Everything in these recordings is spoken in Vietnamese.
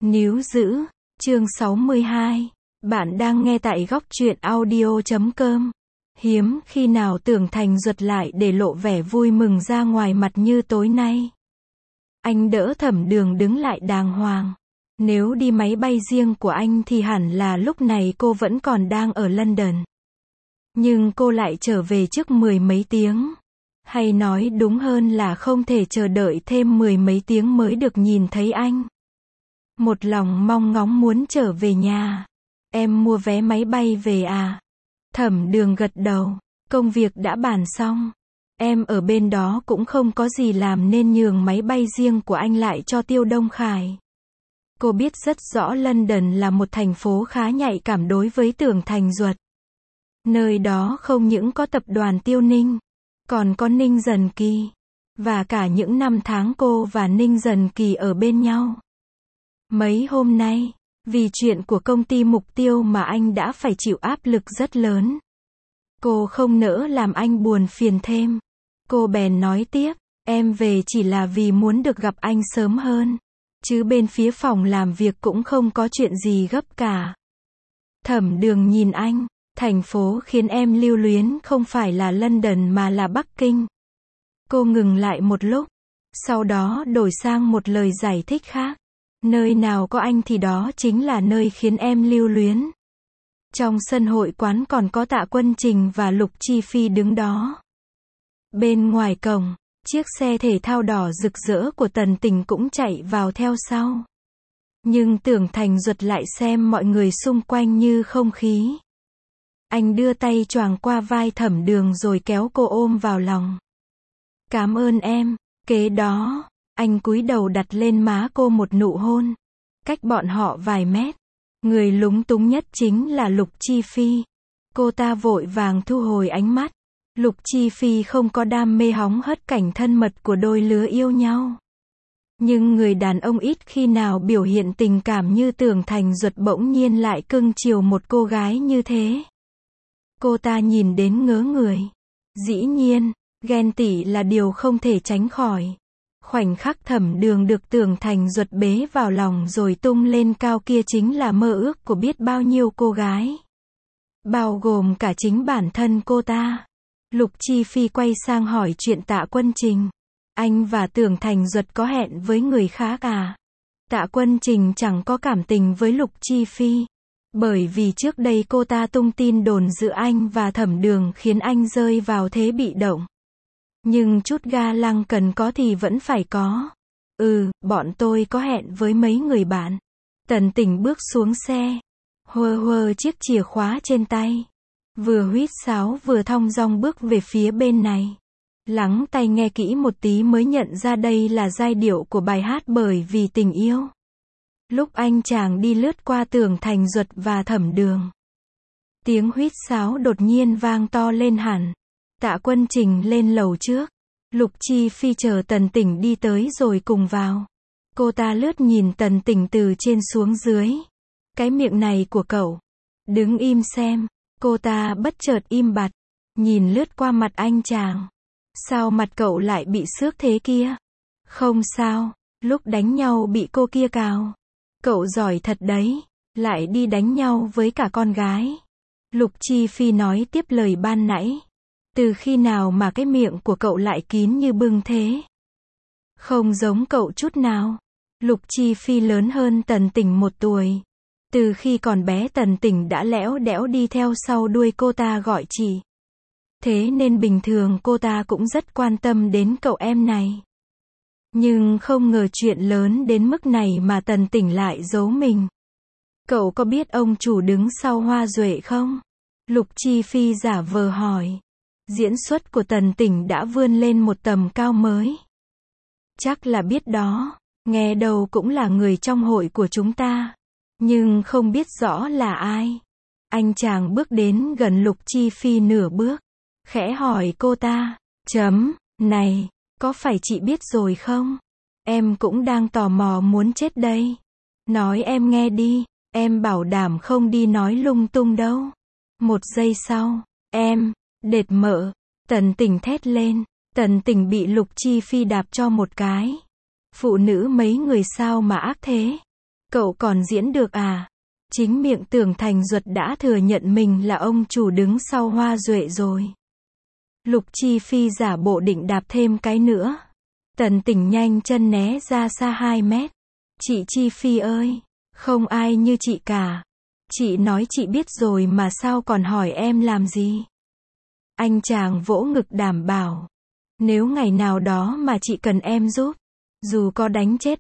Níu giữ, chương 62. Bạn đang nghe tại góc truyện audio.com. Hiếm khi nào Tưởng Thành Duật lại để lộ vẻ vui mừng ra ngoài mặt như tối nay. Anh đỡ Thẩm Đường đứng lại đàng hoàng. Nếu đi máy bay riêng của anh thì hẳn là lúc này cô vẫn còn đang ở London. Nhưng cô lại trở về trước 10 mấy tiếng. Hay nói đúng hơn là không thể chờ đợi thêm 10 mấy tiếng mới được nhìn thấy anh. Một lòng mong ngóng muốn trở về nhà. Em mua vé máy bay về à? Thẩm Đường gật đầu. Công việc đã bàn xong. Em ở bên đó cũng không có gì làm nên nhường máy bay riêng của anh lại cho Tiêu Đông Khải. Cô biết rất rõ London là một thành phố khá nhạy cảm đối với Tưởng Thành Duật. Nơi đó không những có tập đoàn Tiêu Ninh, còn có Ninh Dần Kỳ. Và cả những năm tháng cô và Ninh Dần Kỳ ở bên nhau. Mấy hôm nay, vì chuyện của công ty Mục Tiêu mà anh đã phải chịu áp lực rất lớn. Cô không nỡ làm anh buồn phiền thêm. Cô bèn nói tiếp, em về chỉ là vì muốn được gặp anh sớm hơn. Chứ bên phía phòng làm việc cũng không có chuyện gì gấp cả. Thẩm Đường nhìn anh, thành phố khiến em lưu luyến không phải là London mà là Bắc Kinh. Cô ngừng lại một lúc, sau đó đổi sang một lời giải thích khác. Nơi nào có anh thì đó chính là nơi khiến em lưu luyến. Trong sân hội quán còn có Tạ Quân Trình và Lục Chi Phi đứng đó. Bên ngoài cổng, chiếc xe thể thao đỏ rực rỡ của Tần Tình cũng chạy vào theo sau. Nhưng Tưởng Thành Duật lại xem mọi người xung quanh như không khí. Anh đưa tay choàng qua vai Thẩm Đường rồi kéo cô ôm vào lòng. Cảm ơn em. Kế đó, anh cúi đầu đặt lên má cô một nụ hôn. Cách bọn họ vài mét. Người lúng túng nhất chính là Lục Chi Phi. Cô ta vội vàng thu hồi ánh mắt. Lục Chi Phi không có đam mê hóng hớt cảnh thân mật của đôi lứa yêu nhau. Nhưng người đàn ông ít khi nào biểu hiện tình cảm như Tưởng Thành Duật bỗng nhiên lại cưng chiều một cô gái như thế. Cô ta nhìn đến ngớ người. Dĩ nhiên, ghen tị là điều không thể tránh khỏi. Khoảnh khắc Thẩm Đường được Tưởng Thành Duật bế vào lòng rồi tung lên cao kia chính là mơ ước của biết bao nhiêu cô gái. Bao gồm cả chính bản thân cô ta. Lục Chi Phi quay sang hỏi chuyện Tạ Quân Trình. Anh và Tưởng Thành Duật có hẹn với người khác à? Tạ Quân Trình chẳng có cảm tình với Lục Chi Phi. Bởi vì trước đây cô ta tung tin đồn giữa anh và Thẩm Đường khiến anh rơi vào thế bị động. Nhưng chút ga lăng cần có thì vẫn phải có. Bọn tôi có hẹn với mấy người bạn. Tần Tỉnh bước xuống xe. Huơ chiếc chìa khóa trên tay. Vừa huýt sáo vừa thong dong bước về phía bên này. Lắng tai nghe kỹ một tí mới nhận ra đây là giai điệu của bài hát Bởi Vì Tình Yêu. Lúc anh chàng đi lướt qua Tưởng Thành Duật và Thẩm Đường. Tiếng huýt sáo đột nhiên vang to lên hẳn. Tạ Quân Trình lên lầu trước. Lục Chi Phi chờ Tần Tỉnh đi tới rồi cùng vào. Cô ta lướt nhìn Tần Tỉnh từ trên xuống dưới. Cái miệng này của cậu. Đứng im xem. Cô ta bất chợt im bặt. Nhìn lướt qua mặt anh chàng. Sao mặt cậu lại bị xước thế kia? Không sao. Lúc đánh nhau bị cô kia cào. Cậu giỏi thật đấy. Lại đi đánh nhau với cả con gái. Lục Chi Phi nói tiếp lời ban nãy. Từ khi nào mà cái miệng của cậu lại kín như bưng thế? Không giống cậu chút nào. Lục Chi Phi lớn hơn Tần Tỉnh 1 tuổi. Từ khi còn bé Tần Tỉnh đã lẽo đẽo đi theo sau đuôi cô ta gọi chị. Thế nên bình thường cô ta cũng rất quan tâm đến cậu em này. Nhưng không ngờ chuyện lớn đến mức này mà Tần Tỉnh lại giấu mình. Cậu có biết ông chủ đứng sau Hoa Duệ không? Lục Chi Phi giả vờ hỏi. Diễn xuất của Tần Tỉnh đã vươn lên một tầm cao mới. Chắc là biết đó. Nghe đâu cũng là người trong hội của chúng ta. Nhưng không biết rõ là ai. Anh chàng bước đến gần Lục Chi Phi nửa bước. Khẽ hỏi cô ta. Này, có phải chị biết rồi không? Em cũng đang tò mò muốn chết đây. Nói em nghe đi. Em bảo đảm không đi nói lung tung đâu. Một giây sau. Đệt mợ. Tần Tỉnh thét lên. Tần Tỉnh bị Lục Chi Phi đạp cho một cái. Phụ nữ mấy người sao mà ác thế. Cậu còn diễn được à? Chính miệng Tưởng Thành Duật đã thừa nhận mình là ông chủ đứng sau Hoa Duệ rồi. Lục Chi Phi giả bộ định đạp thêm cái nữa. Tần Tỉnh nhanh chân né ra xa 2 mét. Chị Chi Phi ơi, không ai như chị cả. Chị nói chị biết rồi mà sao còn hỏi em làm gì? Anh chàng vỗ ngực đảm bảo. Nếu ngày nào đó mà chị cần em giúp, dù có đánh chết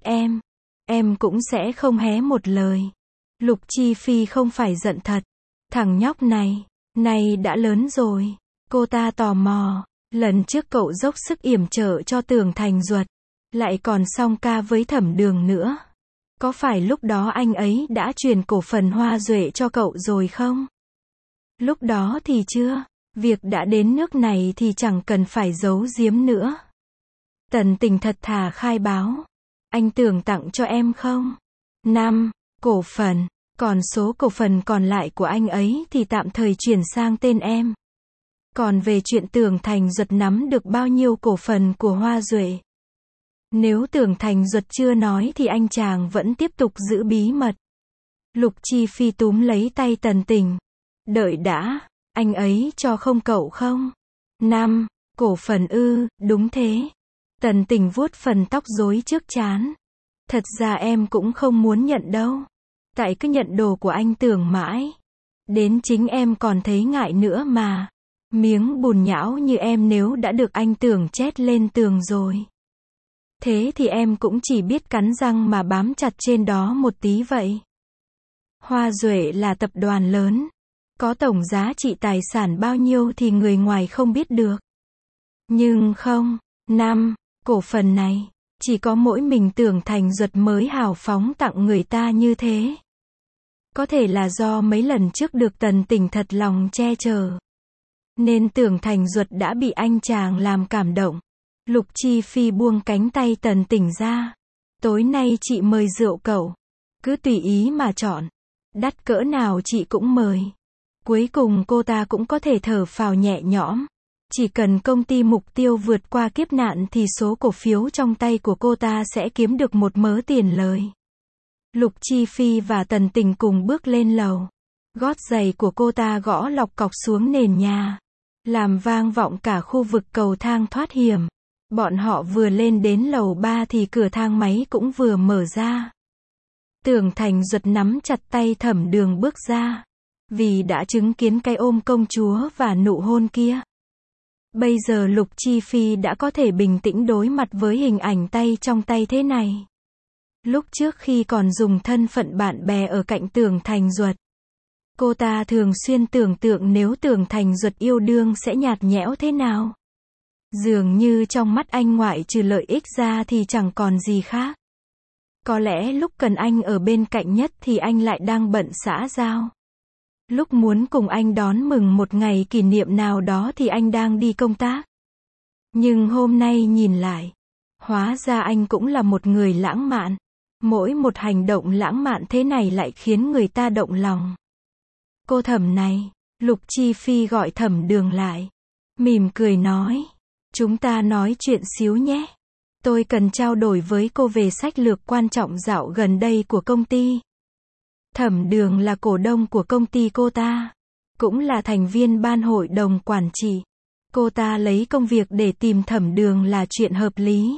em cũng sẽ không hé một lời. Lục Chi Phi không phải giận thật. Thằng nhóc này đã lớn rồi. Cô ta tò mò, lần trước cậu dốc sức yểm trợ cho Tưởng Thành Duật, lại còn song ca với Thẩm Đường nữa. Có phải lúc đó anh ấy đã truyền cổ phần Hoa Duệ cho cậu rồi không? Lúc đó thì chưa, việc đã đến nước này thì chẳng cần phải giấu giếm nữa. Tần Tình thật thà khai báo. Anh Tưởng tặng cho em không? 5 cổ phần, còn số cổ phần còn lại của anh ấy thì tạm thời chuyển sang tên em. Còn về chuyện Tưởng Thành Duật nắm được bao nhiêu cổ phần của Hoa Duệ, nếu Tưởng Thành Duật chưa nói thì anh chàng vẫn tiếp tục giữ bí mật. Lục Chi Phi túm lấy tay Tần Tình. Đợi đã, anh ấy cho không cậu không? 5 cổ phần ư? Đúng thế. Tần Tình vuốt phần tóc rối trước trán. Thật ra em cũng không muốn nhận đâu. Tại cứ nhận đồ của anh Tưởng mãi. Đến chính em còn thấy ngại nữa mà. Miếng bùn nhão như em nếu đã được anh Tưởng chét lên tường rồi. Thế thì em cũng chỉ biết cắn răng mà bám chặt trên đó một tí vậy. Hoa Duệ là tập đoàn lớn. Có tổng giá trị tài sản bao nhiêu thì người ngoài không biết được. Nhưng không, 5 cổ phần này, chỉ có mỗi mình Tưởng Thành Duật mới hào phóng tặng người ta như thế. Có thể là do mấy lần trước được Tần Tình thật lòng che chở, nên Tưởng Thành Duật đã bị anh chàng làm cảm động. Lục Chi Phi buông cánh tay Tần Tình ra. Tối nay chị mời rượu cậu. Cứ tùy ý mà chọn. Đắt cỡ nào chị cũng mời. Cuối cùng cô ta cũng có thể thở phào nhẹ nhõm. Chỉ cần công ty Mục Tiêu vượt qua kiếp nạn thì số cổ phiếu trong tay của cô ta sẽ kiếm được một mớ tiền lời. Lục Chi Phi và Tần Tình cùng bước lên lầu. Gót giày của cô ta gõ lọc cọc xuống nền nhà, làm vang vọng cả khu vực cầu thang thoát hiểm. Bọn họ vừa lên đến lầu 3 thì cửa thang máy cũng vừa mở ra. Tưởng Thành Duật nắm chặt tay Thẩm Đường bước ra. Vì đã chứng kiến cái ôm công chúa và nụ hôn kia. Bây giờ Lục Chi Phi đã có thể bình tĩnh đối mặt với hình ảnh tay trong tay thế này. Lúc trước khi còn dùng thân phận bạn bè ở cạnh Tưởng Thành Duật, cô ta thường xuyên tưởng tượng nếu Tưởng Thành Duật yêu đương sẽ nhạt nhẽo thế nào. Dường như trong mắt anh ngoại trừ lợi ích ra thì chẳng còn gì khác. Có lẽ lúc cần anh ở bên cạnh nhất thì anh lại đang bận xã giao. Lúc muốn cùng anh đón mừng một ngày kỷ niệm nào đó thì anh đang đi công tác. Nhưng hôm nay nhìn lại, hóa ra anh cũng là một người lãng mạn. Mỗi một hành động lãng mạn thế này lại khiến người ta động lòng. Cô Thẩm này, Lục Chi Phi gọi Thẩm Đường lại. Mỉm cười nói. Chúng ta nói chuyện xíu nhé. Tôi cần trao đổi với cô về sách lược quan trọng dạo gần đây của công ty. Thẩm Đường là cổ đông của công ty cô ta, cũng là thành viên ban hội đồng quản trị. Cô ta lấy công việc để tìm Thẩm Đường là chuyện hợp lý.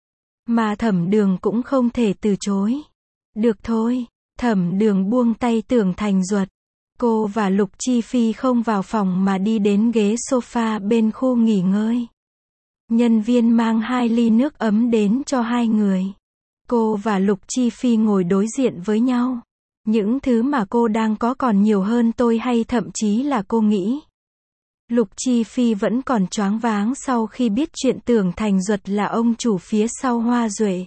Mà Thẩm Đường cũng không thể từ chối. Được thôi, Thẩm Đường buông tay Tưởng Thành Duật. Cô và Lục Chi Phi không vào phòng mà đi đến ghế sofa bên khu nghỉ ngơi. Nhân viên mang 2 ly nước ấm đến cho hai người. Cô và Lục Chi Phi ngồi đối diện với nhau. Những thứ mà cô đang có còn nhiều hơn tôi hay thậm chí là cô nghĩ. Lục Chi Phi vẫn còn choáng váng sau khi biết chuyện Tưởng Thành Duật là ông chủ phía sau Hoa Duệ.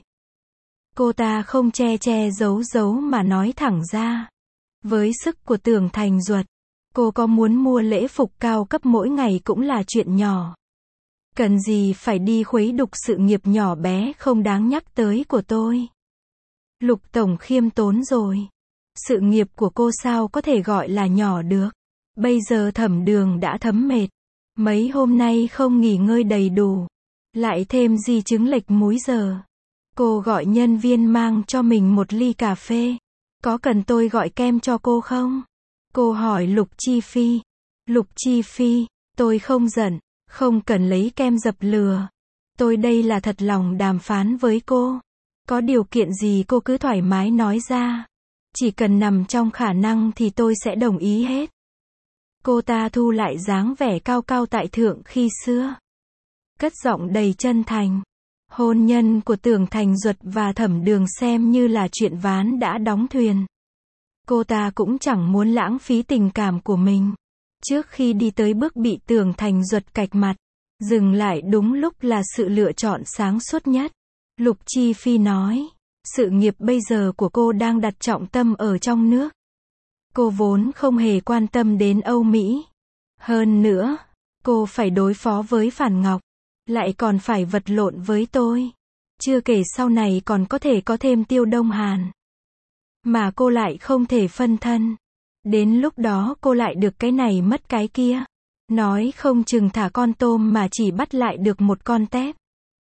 Cô ta không che giấu mà nói thẳng ra. Với sức của Tưởng Thành Duật, cô có muốn mua lễ phục cao cấp mỗi ngày cũng là chuyện nhỏ. Cần gì phải đi khuấy đục sự nghiệp nhỏ bé không đáng nhắc tới của tôi. Lục Tổng khiêm tốn rồi. Sự nghiệp của cô sao có thể gọi là nhỏ được. Bây giờ Thẩm Đường đã thấm mệt. Mấy hôm nay không nghỉ ngơi đầy đủ. Lại thêm di chứng lệch múi giờ. Cô gọi nhân viên mang cho mình một ly cà phê. Có cần tôi gọi kem cho cô không? Cô hỏi Lục Chi Phi. Lục Chi Phi, tôi không giận, không cần lấy kem dập lửa. Tôi đây là thật lòng đàm phán với cô. Có điều kiện gì cô cứ thoải mái nói ra. Chỉ cần nằm trong khả năng thì tôi sẽ đồng ý hết. Cô ta thu lại dáng vẻ cao cao tại thượng khi xưa. Cất giọng đầy chân thành. Hôn nhân của Tưởng Thành Duật và Thẩm Đường xem như là chuyện ván đã đóng thuyền. Cô ta cũng chẳng muốn lãng phí tình cảm của mình. Trước khi đi tới bước bị Tưởng Thành Duật cạch mặt, dừng lại đúng lúc là sự lựa chọn sáng suốt nhất. Lục Chi Phi nói, sự nghiệp bây giờ của cô đang đặt trọng tâm ở trong nước. Cô vốn không hề quan tâm đến Âu Mỹ. Hơn nữa, cô phải đối phó với Phản Ngọc, lại còn phải vật lộn với tôi. Chưa kể sau này còn có thể có thêm Tiêu Đông Hàn. Mà cô lại không thể phân thân. Đến lúc đó cô lại được cái này mất cái kia. Nói không chừng thả con tôm mà chỉ bắt lại được một con tép.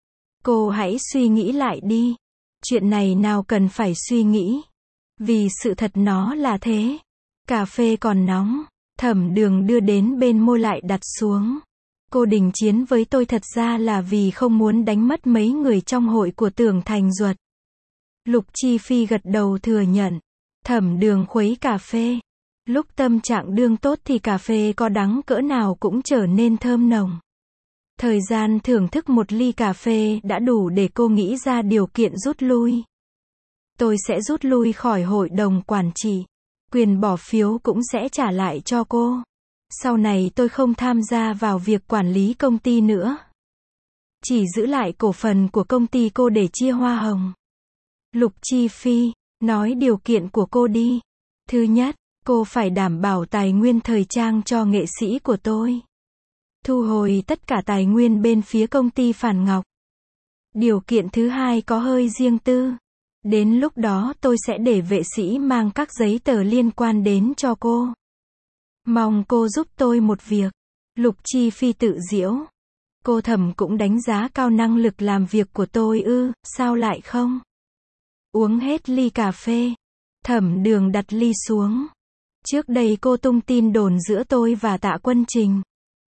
Cô hãy suy nghĩ lại đi. Chuyện này nào cần phải suy nghĩ. Vì sự thật nó là thế. Cà phê còn nóng. Thẩm Đường đưa đến bên môi lại đặt xuống. Cô đình chiến với tôi thật ra là vì không muốn đánh mất mấy người trong hội của Tưởng Thành Duật. Lục Chi Phi gật đầu thừa nhận. Thẩm Đường khuấy cà phê. Lúc tâm trạng đương tốt thì cà phê có đắng cỡ nào cũng trở nên thơm nồng. Thời gian thưởng thức một ly cà phê đã đủ để cô nghĩ ra điều kiện rút lui. Tôi sẽ rút lui khỏi hội đồng quản trị. Quyền bỏ phiếu cũng sẽ trả lại cho cô. Sau này tôi không tham gia vào việc quản lý công ty nữa. Chỉ giữ lại cổ phần của công ty cô để chia hoa hồng. Lục Chi Phi, nói điều kiện của cô đi. Thứ nhất, cô phải đảm bảo tài nguyên thời trang cho nghệ sĩ của tôi. Thu hồi tất cả tài nguyên bên phía công ty Phản Ngọc. Điều kiện thứ hai có hơi riêng tư. Đến lúc đó tôi sẽ để vệ sĩ mang các giấy tờ liên quan đến cho cô. Mong cô giúp tôi một việc. Lục Chi Phi tự giễu. Cô Thẩm cũng đánh giá cao năng lực làm việc của tôi ư, sao lại không? Uống hết ly cà phê. Thẩm Đường đặt ly xuống. Trước đây cô tung tin đồn giữa tôi và Tạ Quân Trình.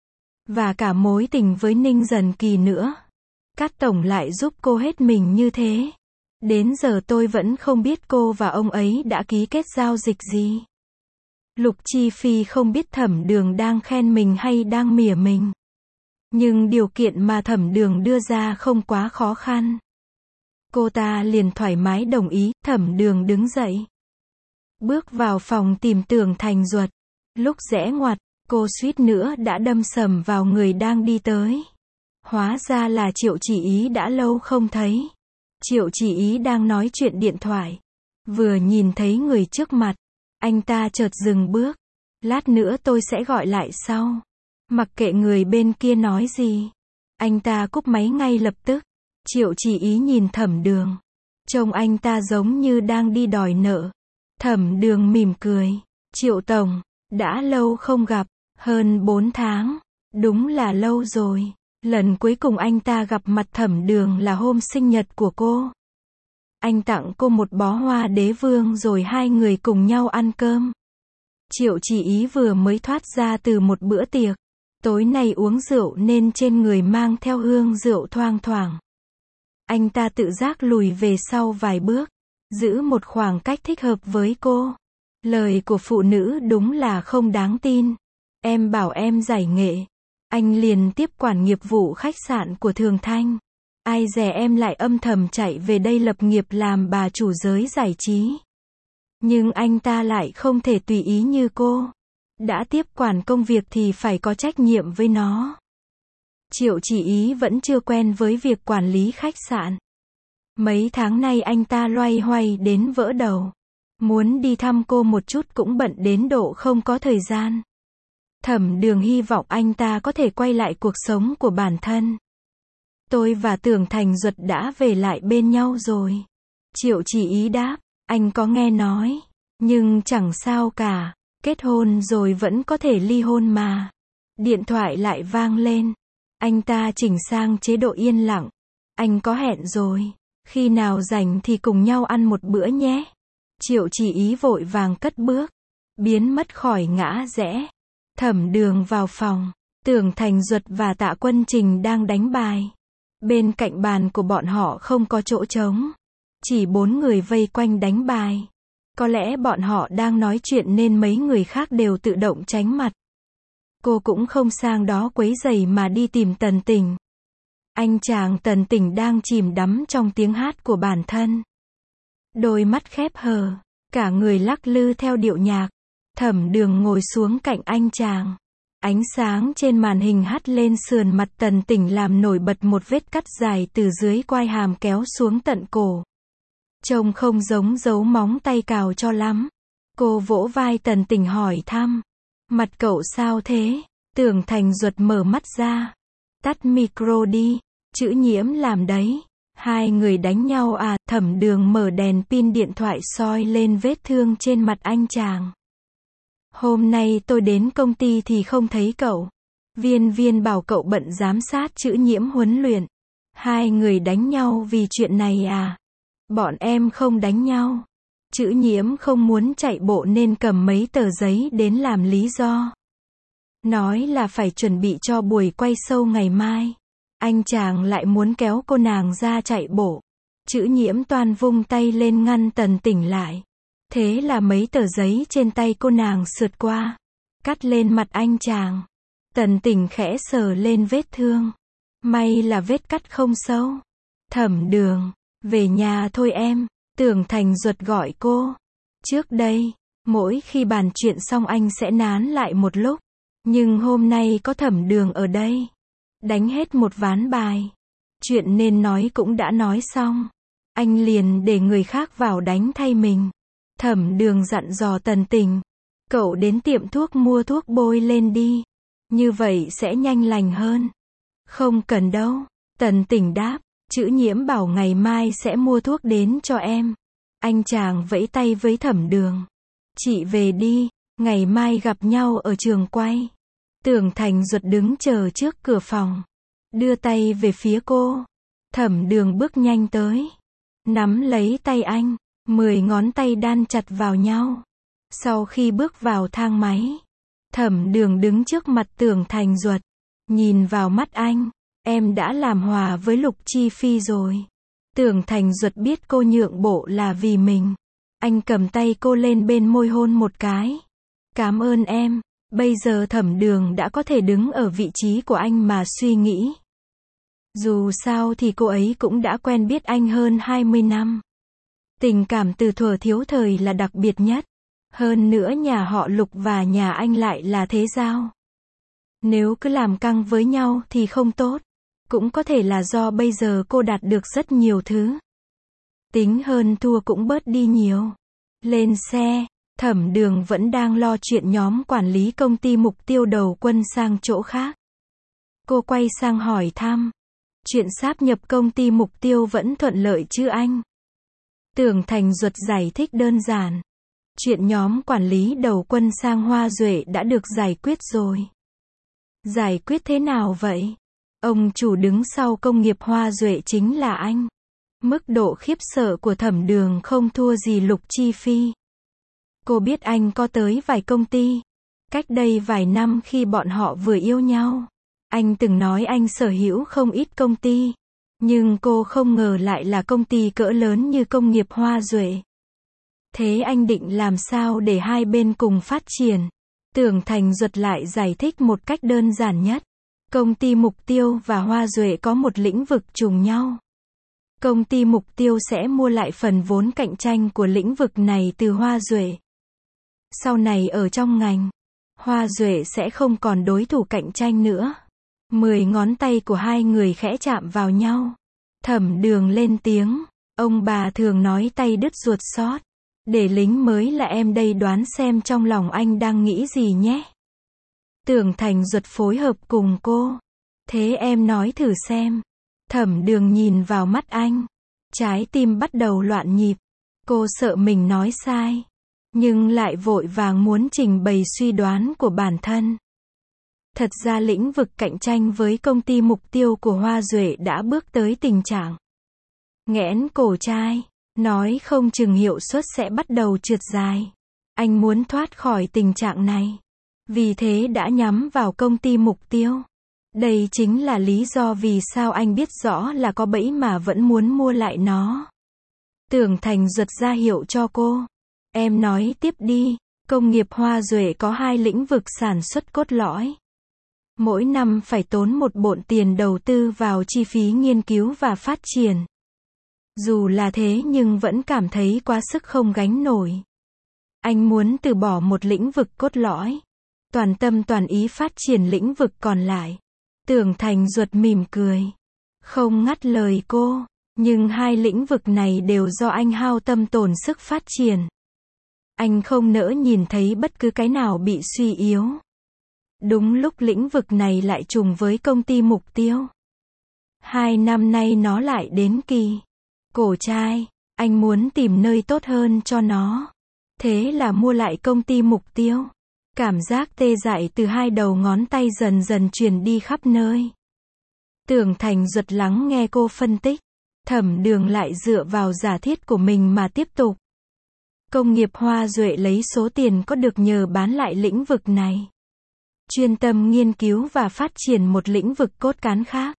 Và cả mối tình với Ninh Dần Kỳ nữa. Cát tổng lại giúp cô hết mình như thế. Đến giờ tôi vẫn không biết cô và ông ấy đã ký kết giao dịch gì. Lục Chi Phi không biết Thẩm Đường đang khen mình hay đang mỉa mình. Nhưng điều kiện mà Thẩm Đường đưa ra không quá khó khăn. Cô ta liền thoải mái đồng ý. Thẩm Đường đứng dậy. Bước vào phòng tìm Tưởng Thành Duật. Lúc rẽ ngoặt, cô suýt nữa đã đâm sầm vào người đang đi tới. Hóa ra là Triệu Chỉ Ý đã lâu không thấy. Triệu Chỉ Ý đang nói chuyện điện thoại. Vừa nhìn thấy người trước mặt, anh ta chợt dừng bước. Lát nữa tôi sẽ gọi lại sau. Mặc kệ người bên kia nói gì. Anh ta cúp máy ngay lập tức. Triệu Chỉ Ý nhìn Thẩm Đường. Trông anh ta giống như đang đi đòi nợ. Thẩm Đường mỉm cười. Triệu Tổng, đã lâu không gặp. Hơn 4 tháng. Đúng là lâu rồi. Lần cuối cùng anh ta gặp mặt Thẩm Đường là hôm sinh nhật của cô. Anh tặng cô một bó hoa đế vương rồi hai người cùng nhau ăn cơm. Triệu Chỉ Ý vừa mới thoát ra từ một bữa tiệc. Tối nay uống rượu nên trên người mang theo hương rượu thoang thoảng. Anh ta tự giác lùi về sau vài bước. Giữ một khoảng cách thích hợp với cô. Lời của phụ nữ đúng là không đáng tin. Em bảo em giải nghệ. Anh liền tiếp quản nghiệp vụ khách sạn của Thường Thanh. Ai dè em lại âm thầm chạy về đây lập nghiệp làm bà chủ giới giải trí. Nhưng anh ta lại không thể tùy ý như cô. Đã tiếp quản công việc thì phải có trách nhiệm với nó. Triệu Chỉ Ý vẫn chưa quen với việc quản lý khách sạn. Mấy tháng nay anh ta loay hoay đến vỡ đầu. Muốn đi thăm cô một chút cũng bận đến độ không có thời gian. Thẩm Đường hy vọng anh ta có thể quay lại cuộc sống của bản thân. Tôi và Tưởng Thành Duật đã về lại bên nhau rồi. Triệu Chỉ Ý đáp, anh có nghe nói. Nhưng chẳng sao cả. Kết hôn rồi vẫn có thể ly hôn mà. Điện thoại lại vang lên. Anh ta chỉnh sang chế độ yên lặng. Anh có hẹn rồi. Khi nào rảnh thì cùng nhau ăn một bữa nhé. Triệu Chỉ Ý vội vàng cất bước, biến mất khỏi ngã rẽ. Thẩm Đường vào phòng, Tưởng Thành Duật và Tạ Quân Trình đang đánh bài. Bên cạnh bàn của bọn họ không có chỗ trống, chỉ 4 người vây quanh đánh bài. Có lẽ bọn họ đang nói chuyện nên mấy người khác đều tự động tránh mặt. Cô cũng không sang đó quấy rầy mà đi tìm Tần Tỉnh. Anh chàng Tần Tỉnh đang chìm đắm trong tiếng hát của bản thân. Đôi mắt khép hờ, cả người lắc lư theo điệu nhạc. Thẩm Đường ngồi xuống cạnh anh chàng. Ánh sáng trên màn hình hắt lên sườn mặt Tần Tỉnh làm nổi bật một vết cắt dài từ dưới quai hàm kéo xuống tận cổ. Trông không giống dấu móng tay cào cho lắm. Cô vỗ vai Tần Tỉnh hỏi thăm. Mặt cậu sao thế? Tưởng Thành Duật mở mắt ra. Tắt micro đi. Chữ Nhiễm làm đấy. Hai người đánh nhau à? Thẩm Đường mở đèn pin điện thoại soi lên vết thương trên mặt anh chàng. Hôm nay tôi đến công ty thì không thấy cậu. Viên bảo cậu bận giám sát Chữ Nhiễm huấn luyện. Hai người đánh nhau vì chuyện này à? Bọn em không đánh nhau. Chữ Nhiễm không muốn chạy bộ nên cầm mấy tờ giấy đến làm lý do. Nói là phải chuẩn bị cho buổi quay show ngày mai. Anh chàng lại muốn kéo cô nàng ra chạy bộ. Chữ Nhiễm toan vung tay lên ngăn Tần Tỉnh lại. Thế là mấy tờ giấy trên tay cô nàng sượt qua, cắt lên mặt anh chàng. Tần Tỉnh khẽ sờ lên vết thương. May là vết cắt không sâu. Thẩm Đường, về nhà thôi em. Tưởng Thành Duật gọi cô. Trước đây, mỗi khi bàn chuyện xong anh sẽ nán lại một lúc. Nhưng hôm nay có Thẩm Đường ở đây. Đánh hết một ván bài. Chuyện nên nói cũng đã nói xong. Anh liền để người khác vào đánh thay mình. Thẩm Đường dặn dò Tần Tỉnh. Cậu đến tiệm thuốc mua thuốc bôi lên đi. Như vậy sẽ nhanh lành hơn. Không cần đâu. Tần Tỉnh đáp. Chữ Nhiễm bảo ngày mai sẽ mua thuốc đến cho em. Anh chàng vẫy tay với Thẩm Đường. Chị về đi. Ngày mai gặp nhau ở trường quay. Tưởng Thành Duật đứng chờ trước cửa phòng. Đưa tay về phía cô. Thẩm Đường bước nhanh tới. Nắm lấy tay anh. 10 ngón tay đan chặt vào nhau. Sau khi bước vào thang máy, Thẩm Đường đứng trước mặt Tưởng Thành Duật. Nhìn vào mắt anh. Em đã làm hòa với Lục Chi Phi rồi. Tưởng Thành Duật biết cô nhượng bộ là vì mình. Anh cầm tay cô lên bên môi hôn một cái. Cảm ơn em. Bây giờ Thẩm Đường đã có thể đứng ở vị trí của anh mà suy nghĩ. Dù sao thì cô ấy cũng đã quen biết anh hơn 20 năm. Tình cảm từ thuở thiếu thời là đặc biệt nhất. Hơn nữa nhà họ Lục và nhà anh lại là thế giao. Nếu cứ làm căng với nhau thì không tốt. Cũng có thể là do bây giờ cô đạt được rất nhiều thứ. Tính hơn thua cũng bớt đi nhiều. Lên xe, Thẩm Đường vẫn đang lo chuyện nhóm quản lý công ty Mục Tiêu đầu quân sang chỗ khác. Cô quay sang hỏi thăm. Chuyện sáp nhập công ty Mục Tiêu vẫn thuận lợi chứ anh? Tưởng Thành Duật giải thích đơn giản. Chuyện nhóm quản lý đầu quân sang Hoa Duệ đã được giải quyết rồi. Giải quyết thế nào vậy? Ông chủ đứng sau công nghiệp Hoa Duệ chính là anh. Mức độ khiếp sợ của Thẩm Đường không thua gì Lục Chi Phi. Cô biết anh có tới vài công ty. Cách đây vài năm khi bọn họ vừa yêu nhau, anh từng nói anh sở hữu không ít công ty. Nhưng cô không ngờ lại là công ty cỡ lớn như công nghiệp Hoa Duệ. Thế anh định làm sao để hai bên cùng phát triển? Tưởng Thành Duật lại giải thích một cách đơn giản nhất. Công ty Mục Tiêu và Hoa Duệ có một lĩnh vực trùng nhau. Công ty Mục Tiêu sẽ mua lại phần vốn cạnh tranh của lĩnh vực này từ Hoa Duệ. Sau này ở trong ngành, Hoa Duệ sẽ không còn đối thủ cạnh tranh nữa. 10 ngón tay của hai người khẽ chạm vào nhau. Thẩm Đường lên tiếng. Ông bà thường nói tay đứt ruột xót. Để lính mới là em đây, đoán xem trong lòng anh đang nghĩ gì nhé. Tưởng Thành Duật phối hợp cùng cô. Thế em nói thử xem. Thẩm Đường nhìn vào mắt anh. Trái tim bắt đầu loạn nhịp. Cô sợ mình nói sai. Nhưng lại vội vàng muốn trình bày suy đoán của bản thân. Thật ra lĩnh vực cạnh tranh với công ty Mục Tiêu của Hoa Duệ đã bước tới tình trạng nghẽn cổ trai. Nói không chừng hiệu suất sẽ bắt đầu trượt dài. Anh muốn thoát khỏi tình trạng này. Vì thế đã nhắm vào công ty mục tiêu. Đây chính là lý do vì sao anh biết rõ là có bẫy mà vẫn muốn mua lại nó. Tưởng Thành Duật ra hiệu cho cô. Em nói tiếp đi. Công nghiệp Hoa Duệ có 2 lĩnh vực sản xuất cốt lõi. Mỗi năm phải tốn một bộn tiền đầu tư vào chi phí nghiên cứu và phát triển. Dù là thế nhưng vẫn cảm thấy quá sức không gánh nổi. Anh muốn từ bỏ một lĩnh vực cốt lõi. Toàn tâm toàn ý phát triển lĩnh vực còn lại. Tưởng Thành Duật mỉm cười. Không ngắt lời cô. Nhưng 2 lĩnh vực này đều do anh hao tâm tổn sức phát triển. Anh không nỡ nhìn thấy bất cứ cái nào bị suy yếu. Đúng lúc lĩnh vực này lại trùng với công ty mục tiêu. 2 năm nay nó lại đến kỳ. Cổ trai, anh muốn tìm nơi tốt hơn cho nó. Thế là mua lại công ty mục tiêu. Cảm giác tê dại từ 2 đầu ngón tay dần dần truyền đi khắp nơi. Tưởng Thành Duật lắng nghe cô phân tích. Thẩm Đường lại dựa vào giả thiết của mình mà tiếp tục. Công nghiệp Hoa Duệ lấy số tiền có được nhờ bán lại lĩnh vực này. Chuyên tâm nghiên cứu và phát triển một lĩnh vực cốt cán khác.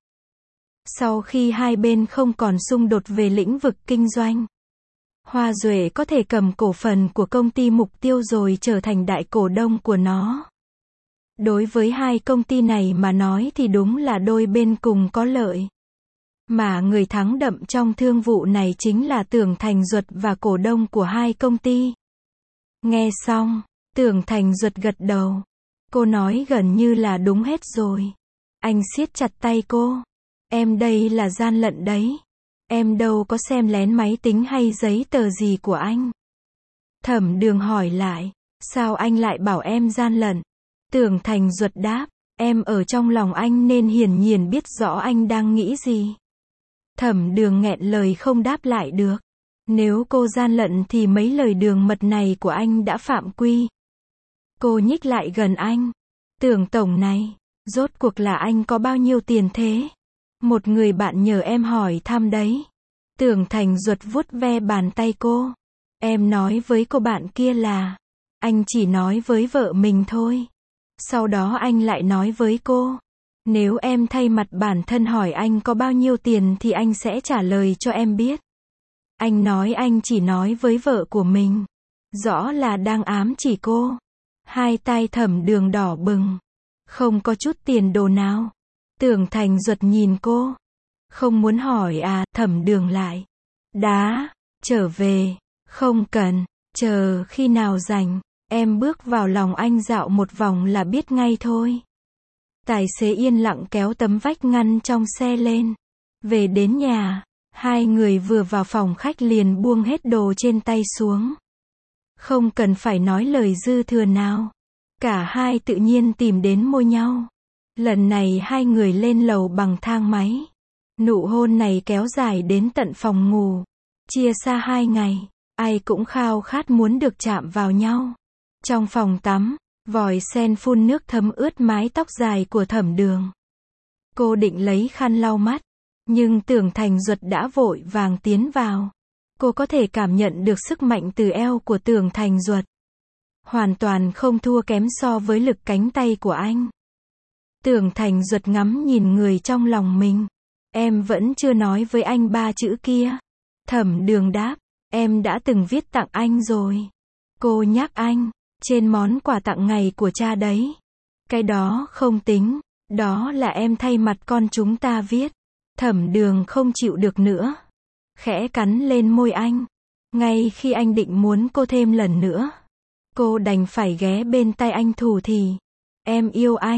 Sau khi hai bên không còn xung đột về lĩnh vực kinh doanh, Hoa Duệ có thể cầm cổ phần của công ty mục tiêu rồi trở thành đại cổ đông của nó. Đối với 2 công ty này mà nói thì đúng là đôi bên cùng có lợi. Mà người thắng đậm trong thương vụ này chính là Tưởng Thành Duật và cổ đông của 2 công ty. Nghe xong, Tưởng Thành Duật gật đầu. Cô nói gần như là đúng hết rồi. Anh siết chặt tay cô. Em đây là gian lận đấy. Em đâu có xem lén máy tính hay giấy tờ gì của anh. Thẩm Đường hỏi lại. Sao anh lại bảo em gian lận? Tưởng Thành Duật đáp. Em ở trong lòng anh nên hiển nhiên biết rõ anh đang nghĩ gì. Thẩm Đường nghẹn lời không đáp lại được. Nếu cô gian lận thì mấy lời đường mật này của anh đã phạm quy. Cô nhích lại gần anh. Tưởng tổng này, rốt cuộc là anh có bao nhiêu tiền thế? Một người bạn nhờ em hỏi thăm đấy. Tưởng Thành Duật vuốt ve bàn tay cô. Em nói với cô bạn kia là, anh chỉ nói với vợ mình thôi. Sau đó anh lại nói với cô. Nếu em thay mặt bản thân hỏi anh có bao nhiêu tiền thì anh sẽ trả lời cho em biết. Anh nói anh chỉ nói với vợ của mình. Rõ là đang ám chỉ cô. Hai tay Thẩm Đường đỏ bừng. Không có chút tiền đồ nào. Tưởng Thành Duật nhìn cô. Không muốn hỏi à? Thẩm Đường lại. Đá, trở về. Không cần, chờ khi nào rảnh. Em bước vào lòng anh dạo một vòng là biết ngay thôi. Tài xế yên lặng kéo tấm vách ngăn trong xe lên. Về đến nhà, hai người vừa vào phòng khách liền buông hết đồ trên tay xuống. Không cần phải nói lời dư thừa nào. Cả hai tự nhiên tìm đến môi nhau. Lần này hai người lên lầu bằng thang máy. Nụ hôn này kéo dài đến tận phòng ngủ. Chia xa 2 ngày, ai cũng khao khát muốn được chạm vào nhau. Trong phòng tắm, vòi sen phun nước thấm ướt mái tóc dài của Thẩm Đường. Cô định lấy khăn lau mắt, nhưng Tưởng Thành Duật đã vội vàng tiến vào. Cô có thể cảm nhận được sức mạnh từ eo của Tưởng Thành Duật. Hoàn toàn không thua kém so với lực cánh tay của anh. Tưởng Thành Duật ngắm nhìn người trong lòng mình. Em vẫn chưa nói với anh 3 chữ kia. Thẩm Đường đáp, em đã từng viết tặng anh rồi. Cô nhắc anh, trên món quà tặng ngày của cha đấy. Cái đó không tính, đó là em thay mặt con chúng ta viết. Thẩm Đường không chịu được nữa. Khẽ cắn lên môi anh. Ngay khi anh định muốn cô thêm lần nữa, cô đành phải ghé bên tai anh thủ thỉ. Em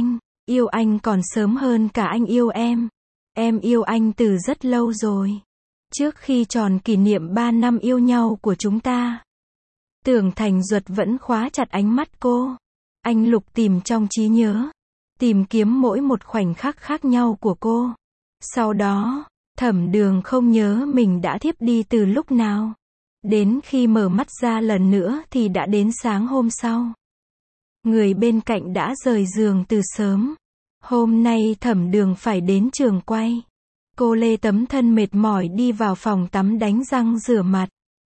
yêu anh còn sớm hơn cả anh yêu em. Em yêu anh từ rất lâu rồi. Trước khi tròn kỷ niệm 3 năm yêu nhau của chúng ta. Tưởng Thành Duật vẫn khóa chặt ánh mắt cô. Anh lục tìm trong trí nhớ. Tìm kiếm mỗi một khoảnh khắc khác nhau của cô. Sau đó, Thẩm Đường không nhớ mình đã thiếp đi từ lúc nào. Đến khi mở mắt ra lần nữa thì đã đến sáng hôm sau. Người bên cạnh đã rời giường từ sớm. Hôm nay Thẩm Đường phải đến trường quay. Cô lê tấm thân mệt mỏi đi vào phòng tắm đánh răng rửa mặt.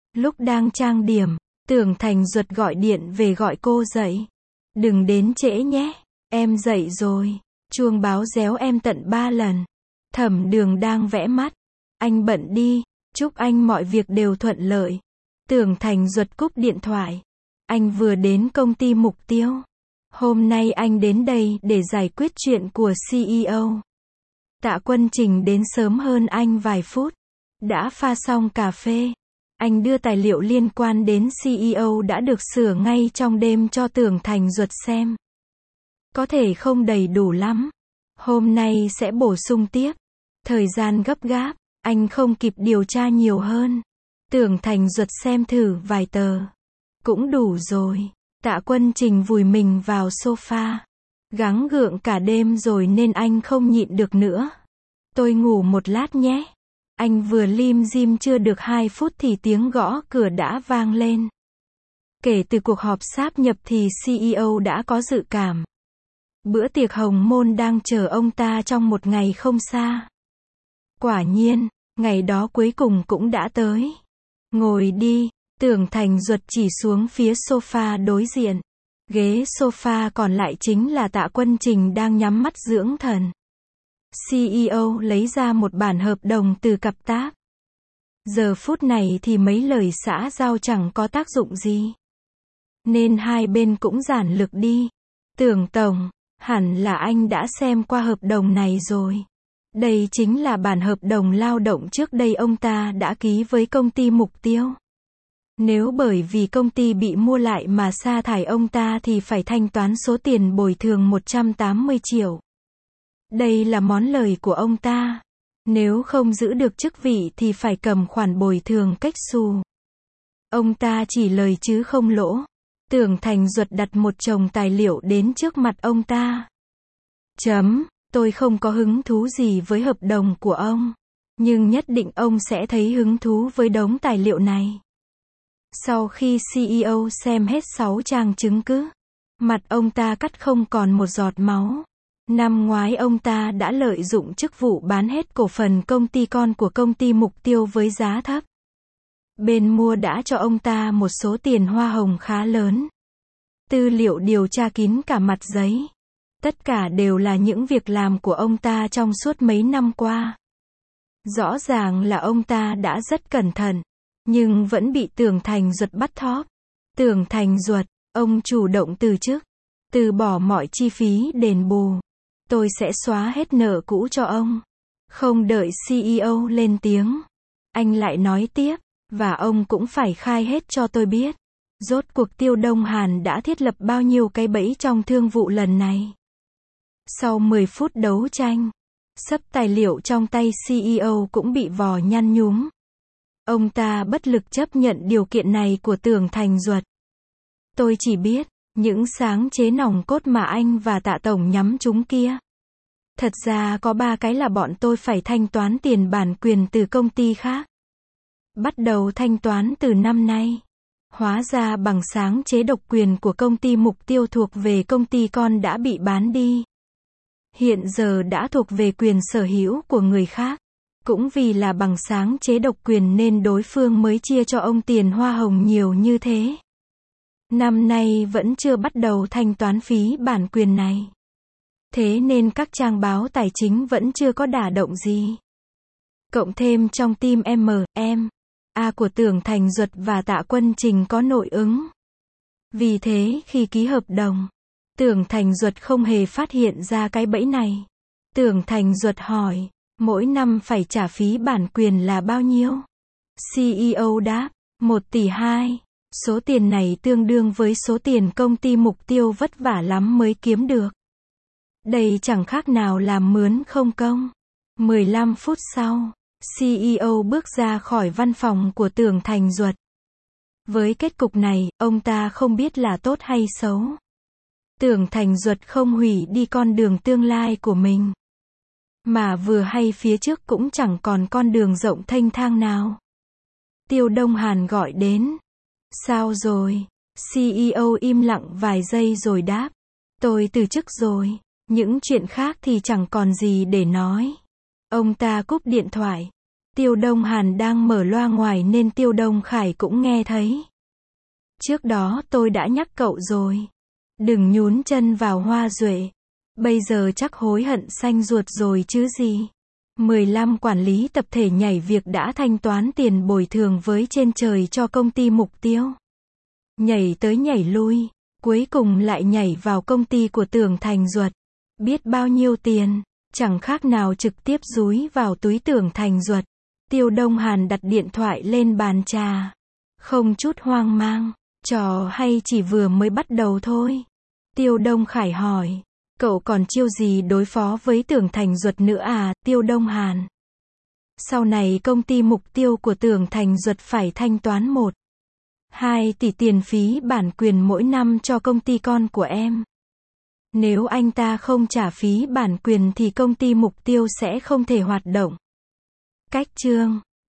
Lúc đang trang điểm, Tưởng Thành Duật gọi điện về gọi cô dậy. Đừng đến trễ nhé, em dậy rồi. Chuông báo réo em tận 3 lần. Thẩm Đường đang vẽ mắt. Anh bận đi, chúc anh mọi việc đều thuận lợi. Tưởng Thành Duật cúp điện thoại. Anh vừa đến công ty Mục Tiêu. Hôm nay anh đến đây để giải quyết chuyện của CEO. Tạ Quân Trình đến sớm hơn anh vài phút. Đã pha xong cà phê. Anh đưa tài liệu liên quan đến CEO đã được sửa ngay trong đêm cho Tưởng Thành Duật xem. Có thể không đầy đủ lắm. Hôm nay sẽ bổ sung tiếp. Thời gian gấp gáp, anh không kịp điều tra nhiều hơn. Tưởng Thành Duật xem thử vài tờ. Cũng đủ rồi. Tạ Quân Trình vùi mình vào sofa. Gắng gượng cả đêm rồi nên anh không nhịn được nữa. Tôi ngủ một lát nhé. Anh vừa lim dim chưa được 2 phút thì tiếng gõ cửa đã vang lên. Kể từ cuộc họp sáp nhập thì CEO đã có dự cảm. Bữa tiệc hồng môn đang chờ ông ta trong một ngày không xa. Quả nhiên, ngày đó cuối cùng cũng đã tới. Ngồi đi, Tưởng Thành Duật chỉ xuống phía sofa đối diện. Ghế sofa còn lại chính là Tạ Quân Trình đang nhắm mắt dưỡng thần. CEO lấy ra một bản hợp đồng từ cặp táp. Giờ phút này thì mấy lời xã giao chẳng có tác dụng gì. Nên hai bên cũng giản lược đi. Tưởng Tổng, hẳn là anh đã xem qua hợp đồng này rồi. Đây chính là bản hợp đồng lao động trước đây ông ta đã ký với công ty Mục Tiêu. Nếu bởi vì công ty bị mua lại mà sa thải ông ta thì phải thanh toán số tiền bồi thường 180 triệu. Đây là món lời của ông ta. Nếu không giữ được chức vị thì phải cầm khoản bồi thường cách xù. Ông ta chỉ lời chứ không lỗ. Tưởng Thành Duật đặt một chồng tài liệu đến trước mặt ông ta. Tôi không có hứng thú gì với hợp đồng của ông. Nhưng nhất định ông sẽ thấy hứng thú với đống tài liệu này. Sau khi CEO xem hết 6 trang chứng cứ, mặt ông ta cắt không còn một giọt máu. Năm ngoái ông ta đã lợi dụng chức vụ bán hết cổ phần công ty con của công ty Mục Tiêu với giá thấp. Bên mua đã cho ông ta một số tiền hoa hồng khá lớn. Tư liệu điều tra kín cả mặt giấy. Tất cả đều là những việc làm của ông ta trong suốt mấy năm qua. Rõ ràng là ông ta đã rất cẩn thận, nhưng vẫn bị Tưởng Thành Duật bắt thóp. Tưởng Thành Duật, ông chủ động từ chức, từ bỏ mọi chi phí đền bù. Tôi sẽ xóa hết nợ cũ cho ông. Không đợi CEO lên tiếng, anh lại nói tiếp, và ông cũng phải khai hết cho tôi biết. Rốt cuộc Tiêu Đông Hàn đã thiết lập bao nhiêu cái bẫy trong thương vụ lần này. Sau 10 phút đấu tranh, xấp tài liệu trong tay CEO cũng bị vò nhăn nhúm. Ông ta bất lực chấp nhận điều kiện này của Tưởng Thành Duật. Tôi chỉ biết, những sáng chế nòng cốt mà anh và Tạ Tổng nhắm trúng kia. Thật ra có 3 cái là bọn tôi phải thanh toán tiền bản quyền từ công ty khác. Bắt đầu thanh toán từ năm nay. Hóa ra bằng sáng chế độc quyền của công ty Mục Tiêu thuộc về công ty con đã bị bán đi. Hiện giờ đã thuộc về quyền sở hữu của người khác. Cũng vì là bằng sáng chế độc quyền nên đối phương mới chia cho ông tiền hoa hồng nhiều như thế. Năm nay vẫn chưa bắt đầu thanh toán phí bản quyền này. Thế nên các trang báo tài chính vẫn chưa có đả động gì. Cộng thêm trong team M&A của Tưởng Thành Duật và Tạ Quân Trình có nội ứng. Vì thế khi ký hợp đồng, Tưởng Thành Duật không hề phát hiện ra cái bẫy này. Tưởng Thành Duật hỏi, mỗi năm phải trả phí bản quyền là bao nhiêu? CEO đáp, 1,2 tỷ. Số tiền này tương đương với số tiền công ty Mục Tiêu vất vả lắm mới kiếm được. Đây chẳng khác nào làm mướn không công. 15 phút sau, CEO bước ra khỏi văn phòng của Tưởng Thành Duật. Với kết cục này, ông ta không biết là tốt hay xấu. Tưởng Thành Duật không hủy đi con đường tương lai của mình. Mà vừa hay phía trước cũng chẳng còn con đường rộng thênh thang nào. Tiêu Đông Hàn gọi đến. Sao rồi? CEO im lặng vài giây rồi đáp. Tôi từ chức rồi. Những chuyện khác thì chẳng còn gì để nói. Ông ta cúp điện thoại. Tiêu Đông Hàn đang mở loa ngoài nên Tiêu Đông Khải cũng nghe thấy. Trước đó tôi đã nhắc cậu rồi. Đừng nhún chân vào hoa duệ. Bây giờ chắc hối hận xanh ruột rồi chứ gì. 15 quản lý tập thể nhảy việc đã thanh toán tiền bồi thường với trên trời cho công ty Mục Tiêu. Nhảy tới nhảy lui, cuối cùng lại nhảy vào công ty của Tưởng Thành Duật. Biết bao nhiêu tiền, chẳng khác nào trực tiếp dúi vào túi Tưởng Thành Duật. Tiêu Đông Hàn đặt điện thoại lên bàn trà. Không chút hoang mang, trò hay chỉ vừa mới bắt đầu thôi. Tiêu Đông Khải hỏi, cậu còn chiêu gì đối phó với Tưởng Thành Duật nữa à, Tiêu Đông Hàn? Sau này công ty Mục Tiêu của Tưởng Thành Duật phải thanh toán 1-2 tỷ tiền phí bản quyền mỗi năm cho công ty con của em. Nếu anh ta không trả phí bản quyền thì công ty Mục Tiêu sẽ không thể hoạt động. Cách chương